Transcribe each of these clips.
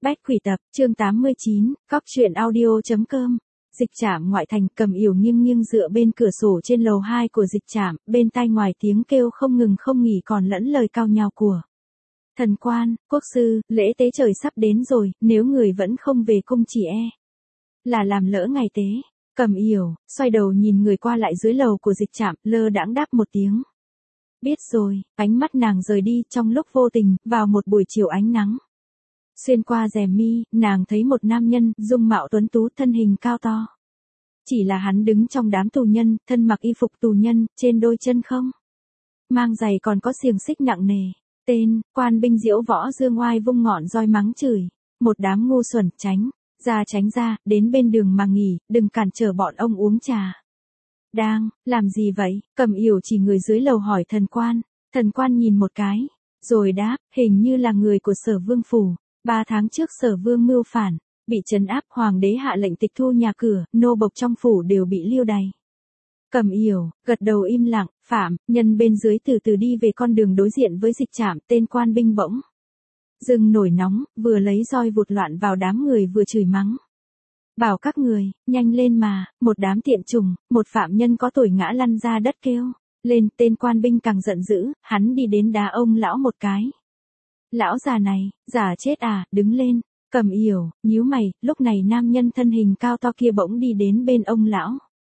Bách Quỷ Tập, chương 89, Cóc truyện audio.com. Dịch trạm ngoại thành, Cầm Yểu nghiêng nghiêng dựa bên cửa sổ trên lầu 2 của dịch trạm, bên tai ngoài tiếng kêu không ngừng không nghỉ còn lẫn lời cao nhào của thần quan, quốc sư, lễ tế trời sắp đến rồi, nếu người vẫn không về cung chỉ là làm lỡ ngày tế. Cầm Yểu xoay đầu nhìn người qua lại dưới lầu của dịch trạm, lơ đãng đáp một tiếng. Biết rồi, ánh mắt nàng rời đi trong lúc vô tình, vào một buổi chiều ánh nắng. Xuyên qua rèm mi, nàng thấy một nam nhân, dung mạo tuấn tú, thân hình cao to. Chỉ là hắn đứng trong đám tù nhân, thân mặc y phục tù nhân, trên đôi chân không mang giày còn có xiềng xích nặng nề. Tên, quan binh diễu võ dương oai vung ngọn roi mắng chửi. Một đám ngu xuẩn, tránh ra, đến bên đường mà nghỉ, đừng cản trở bọn ông uống trà. Đang, làm gì vậy? Cầm Yểu chỉ người dưới lầu hỏi thần quan. Thần quan nhìn một cái, rồi đáp, hình như là người của Sở Vương phủ. 3 tháng trước Sở Vương mưu phản, bị trấn áp, hoàng đế hạ lệnh tịch thu nhà cửa, nô bộc trong phủ đều bị lưu đày. Cầm Yểu gật đầu im lặng, phạm nhân bên dưới từ từ đi về con đường đối diện với dịch trạm. Tên quan binh bỗng dừng nổi nóng, vừa lấy roi vụt loạn vào đám người vừa chửi mắng. Bảo các người, nhanh lên mà, một đám tiện chủng, một phạm nhân có tuổi ngã lăn ra đất kêu lên. Tên quan binh càng giận dữ, hắn đi đến đá ông lão một cái. Lão già này, già chết à, đứng lên. Cầm Yểu nhíu mày, lúc này nam nhân thân hình cao to kia bỗng đi đến bên ông lão.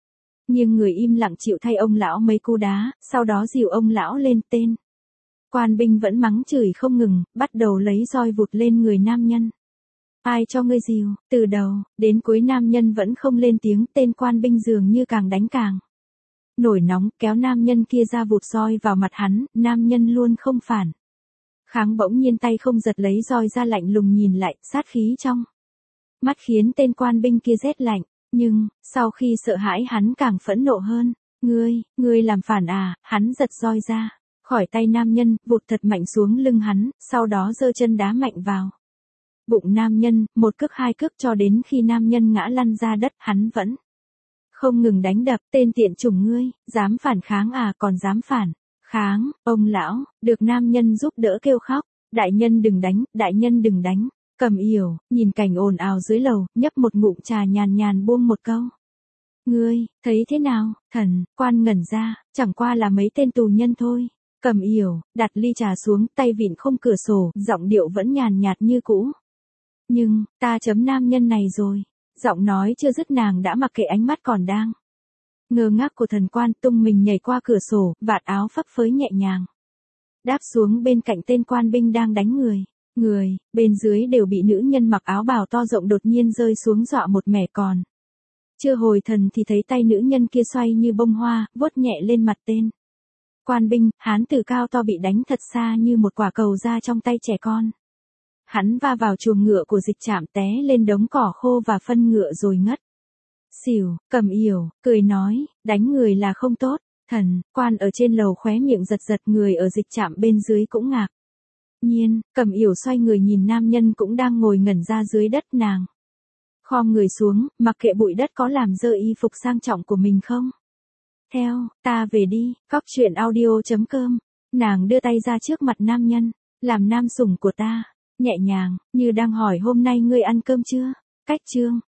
Nhưng người im lặng chịu thay ông lão mấy cú đá, sau đó dìu ông lão lên. Tên quan binh vẫn mắng chửi không ngừng, bắt đầu lấy roi vụt lên người nam nhân. Ai cho ngươi dìu? Từ đầu đến cuối nam nhân vẫn không lên tiếng. Tên quan binh dường như càng đánh càng nổi nóng, kéo nam nhân kia ra vụt roi vào mặt hắn. Nam nhân luôn không phản kháng, bỗng nhiên tay không giật lấy roi ra, lạnh lùng nhìn lại, sát khí trong mắt khiến tên quan binh kia rét lạnh. Nhưng sau khi sợ hãi hắn càng phẫn nộ hơn. Ngươi làm phản à? Hắn giật roi ra khỏi tay nam nhân, vụt thật mạnh xuống lưng hắn, sau đó giơ chân đá mạnh vào bụng nam nhân, một cước hai cước cho đến khi nam nhân ngã lăn ra đất. Hắn vẫn không ngừng đánh đập. Tên tiện chủng ngươi, dám phản kháng à? Còn dám phản kháng? Ông lão được nam nhân giúp đỡ kêu khóc. Đại nhân đừng đánh, đại nhân đừng đánh. Cầm Yểu nhìn cảnh ồn ào dưới lầu, nhấp một ngụm trà, nhàn nhàn buông một câu. Ngươi thấy thế nào? Thần quan ngẩn ra, chẳng qua là mấy tên tù nhân thôi. Cầm Yểu đặt ly trà xuống, tay vịn khung cửa sổ, giọng điệu vẫn nhàn nhạt như cũ. Nhưng ta chấm nam nhân này rồi. Giọng nói chưa dứt nàng đã mặc kệ ánh mắt còn đang ngơ ngác của thần quan, tung mình nhảy qua cửa sổ, vạt áo phấp phới nhẹ nhàng đáp xuống bên cạnh tên quan binh đang đánh người. Người bên dưới đều bị nữ nhân mặc áo bào to rộng đột nhiên rơi xuống dọa một mẻ. Còn chưa hồi thần thì thấy tay nữ nhân kia xoay như bông hoa, vuốt nhẹ lên mặt tên quan binh. Hán tử cao to bị đánh thật xa như một quả cầu ra trong tay trẻ con. Hắn va vào chuồng ngựa của dịch trạm, té lên đống cỏ khô và phân ngựa rồi ngất xỉu. Cầm Yểu cười nói, đánh người là không tốt. Thần quan ở trên lầu khóe miệng giật giật, người ở dịch trạm bên dưới cũng ngạc nhiên. Cầm Yểu xoay người nhìn nam nhân cũng đang ngồi ngẩn ra dưới đất. Nàng khom người xuống, mặc kệ bụi đất có làm dơ y phục sang trọng của mình không. Theo ta về đi. Cóc truyện audio.com. Nàng đưa tay ra trước mặt nam nhân, làm nam sủng của ta, nhẹ nhàng, như đang hỏi hôm nay ngươi ăn cơm chưa. Cách chương